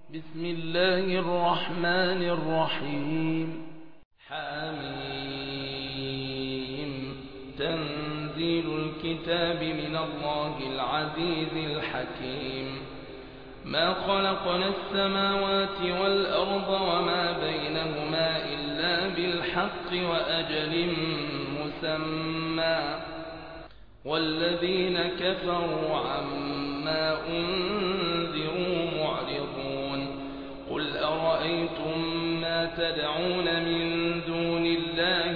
بسم الله الرحمن الرحيم. حميم. تنزيل الكتاب من الله العزيز الحكيم. ما خلقنا السماوات والأرض وما بينهما إلا بالحق وأجل مسمى، والذين كفروا عما أنذروا معرضون. قل أرأيتم ما تدعون من دون الله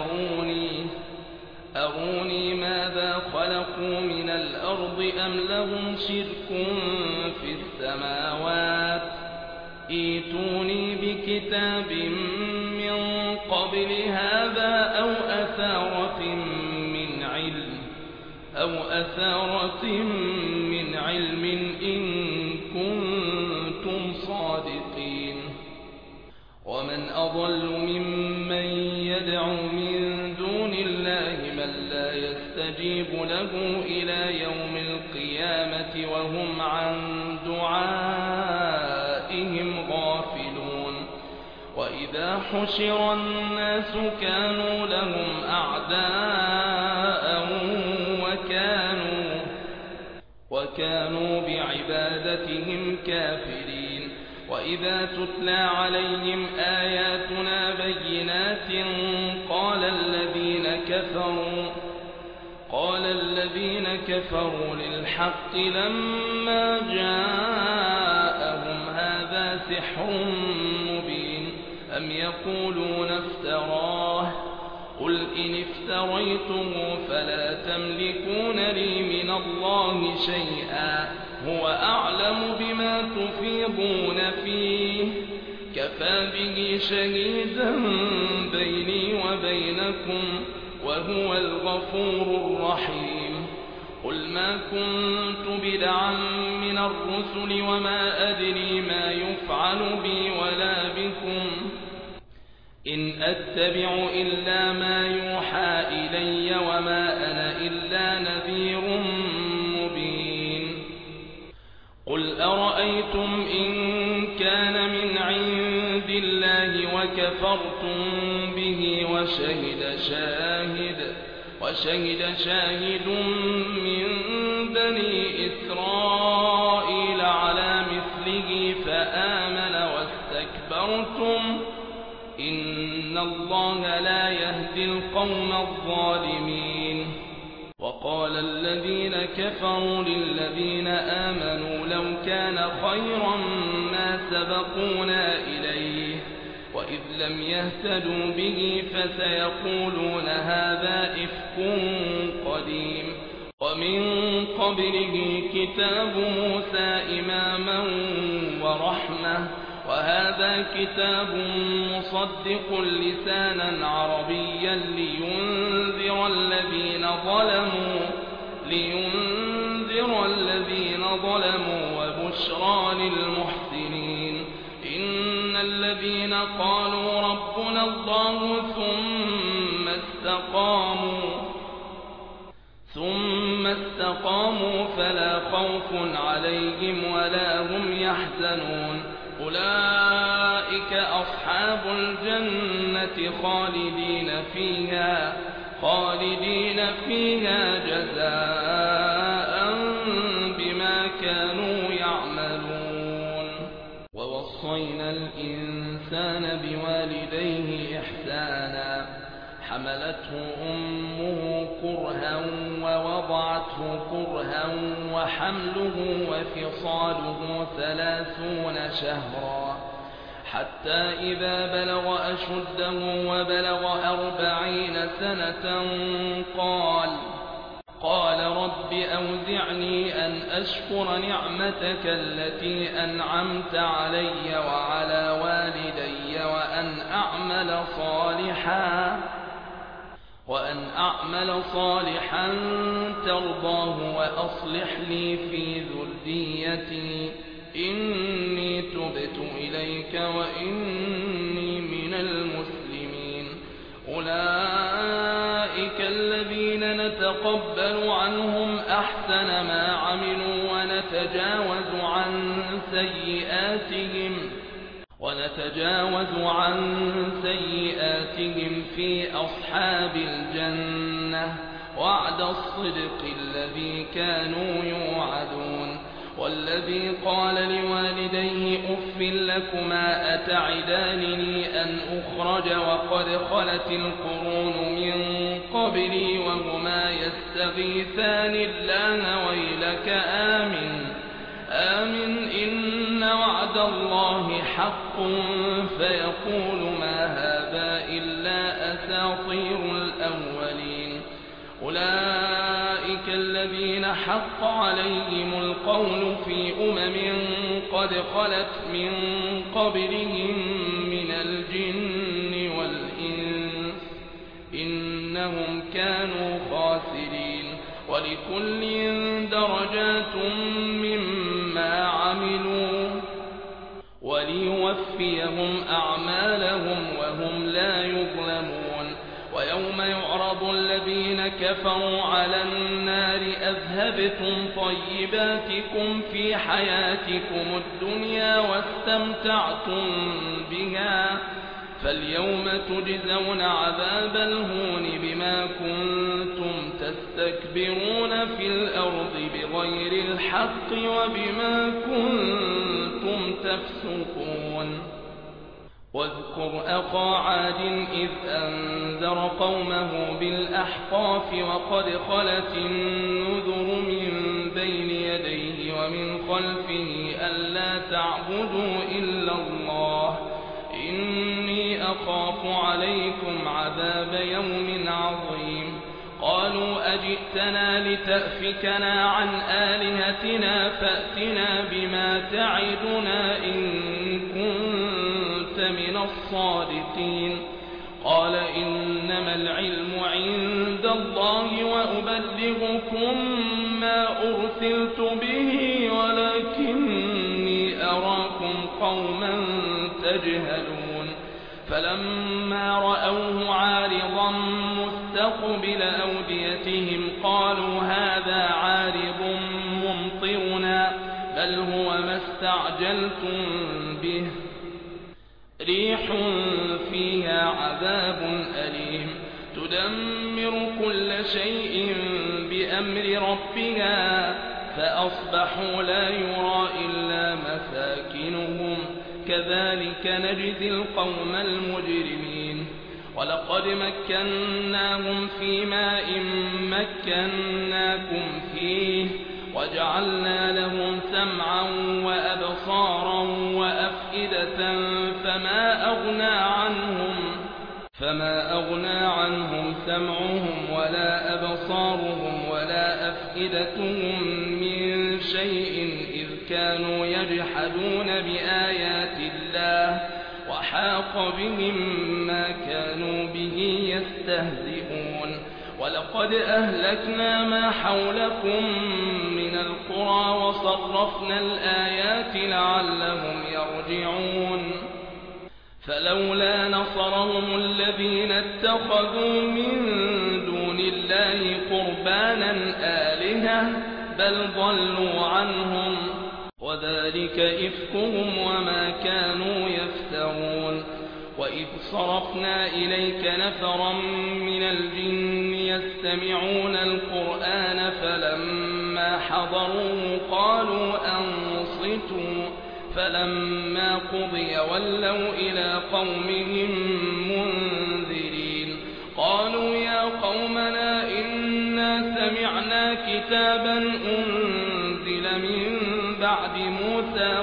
أروني ماذا خلقوا من الأرض أم لهم شرك في السماوات. ائتوني بكتاب من قبل هذا أو أثارة من علم إن كنتم صادقين. ومن أضل ممن يدعو من دون الله من لا يستجيب له إلى يوم القيامة وهم عن دعائهم غافلون. وإذا حشر الناس كانوا لهم أعداء وكانوا بعبادتهم كافرين. وإذا تتلى عليهم آياتنا بينات قال الذين كفروا للحق لما جاءهم هذا سحر مبين أم يقولون افتراه. قل إن افتريته فلا تملكون لي من الله شيئا هو أعلم بما تفيضون فيه كفى به شهيدا بيني وبينكم وهو الغفور الرحيم. قل ما كنت بدعا من الرسل وما أدري ما يفعل بي ولا بكم إن أتبع إلا ما يوحى إلي وما أنا إلا نذير مبين. قل أرأيتم إن كان من عند الله وكفرتم به وشهد شاهد من بني إسرائيل على مثله فآمن واستكبرتم إن الله لا يهدي القوم الظالمين. وقال الذين كفروا للذين آمنوا لو كان خيرا ما سبقونا إليه وإذ لم يهتدوا به فسيقولون هذا إفك قديم. ومن قبله كتاب موسى إماما ورحمة وهذا كتاب مصدق لسانا عربيا لينذر الذين ظلموا وبشرى للمحسنين. إن الذين قالوا ربنا الله ثم استقاموا فلا خوف عليهم ولا هم يحزنون. أولئك أصحاب الجنة خالدين فيها جزاء بما كانوا يعملون. ووصينا الإنسان بوالديه إحسانا حملته أمه كرها ووضعته كرها وحمله وفصاله 30 شهرا حتى إذا بلغ أشده وبلغ 40 سنة قال رب أوزعني أن أشكر نعمتك التي أنعمت علي وعلى والدي وأن أعمل صالحا ترضاه وأصلح لي في ذريتي إني تبت إليك وإني من المسلمين. أولئك الذين نتقبل عنهم أحسن ما عملوا ونتجاوز عن سيئاتهم في أصحاب الجنة وعد الصدق الذي كانوا يوعدون. والذي قال لوالديه أف لكما أتعدانني أن أخرج وقد خلت القرون من قبلي وهما يستغيثان الله ويلك آمن إن وعد الله حق فيقول ما هذا إلا أساطير الأولين. أولئك الذين حق عليهم القول في قد خلت من قبلهم من الجن والإنس إنهم كانوا خاسرين. ولكل درجات مما عملوا وليوفيهم أعمالهم وهم لا يظلمون. ويوم يعرض الذين كفروا على النار أذهبتم طيباتكم في حياتكم الدنيا واستمتعتم بها فاليوم تجزون عذاب الهون بما كنتم تستكبرون في الأرض بغير الحق وبما كنتم تفسقون. واذكر أخا عاد إذ أنذر قومه بالأحقاف وقد خلت النذر من بين يديه ومن خلفه ألا تعبدوا إلا الله إني أخاف عليكم عذاب يوم عظيم. قالوا أجئتنا لتأفكنا عن آلهتنا فأتنا بما تعدنا إن كنت من الصادقين. قال إنما العلم عند الله وأبلغكم ما أرسلت به ولكني أراكم قوما تجهلون. فلما رأوه عارضا مستقبل أوديتهم قالوا هذا عارض ممطرنا بل هو ما استعجلتم به ريح فيها عذاب أليم تدمر كل شيء بأمر ربها فأصبحوا لا يرى إلا مساكنهم كذلك نجزي القوم المجرمين. ولقد مكناهم في ماء مكناكم فيه وجعلنا لهم سمعا وأبصارا وأفئدة فما أغنى عنهم سمعهم ولا أبصارهم ولا أفئدتهم من شيء إذ كانوا يجحدون بآيات الله وحاق بهم ما كانوا به يستهزئون. ولقد أهلكنا ما حولكم من القرى وصرفنا الآيات لعلهم يرجعون. فلولا نصرهم الذين اتخذوا من دون الله قربانا آلهة بل ضلوا عنهم وذلك إفكهم وما كانوا يفترون. وإذ صرفنا إليك نفرا من الجن يستمعون القرآن فلما حضروه قالوا أنصتوا فلما قضي ولوا إلى قومهم منذرين. قالوا يا قومنا إنا سمعنا كتابا أنزل من بعد موسى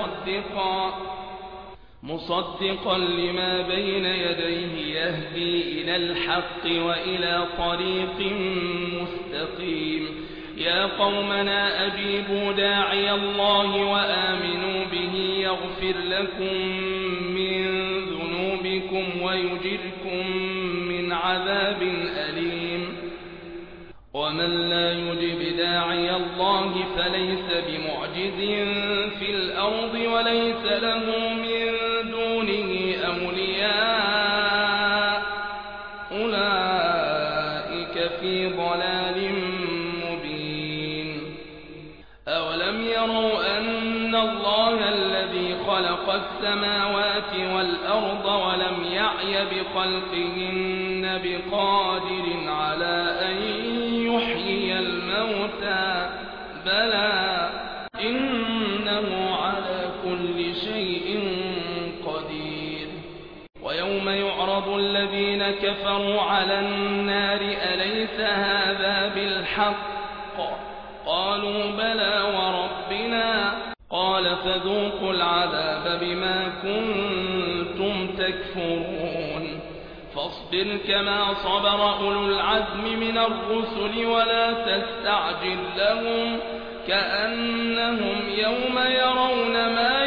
مصدقا لما بين يديه يهدي إلى الحق وإلى طريق مستقيم. يا قومنا أجيبوا داعي الله وآمنوا به يغفر لكم من ذنوبكم ويجركم من عذاب أليم. ومن لا يجب داعي الله فليس بمعجز في الأرض وليس له من دونه أولياء أولئك في ضلال مبين. أولم يروا أن الله خلق السماوات والأرض ولم يعي بخلقهن بقادر على أن يحيي الموتى بلى إنه على كل شيء قدير ويوم يعرض الذين كفروا على النار أليس هذا بالحق قالوا بلى وربنا قال فذوقوا العذاب بما كنتم تكفرون فاصبر كما صبر أولو العزم من الرسل ولا تستعجل لهم كأنهم يوم يرون ما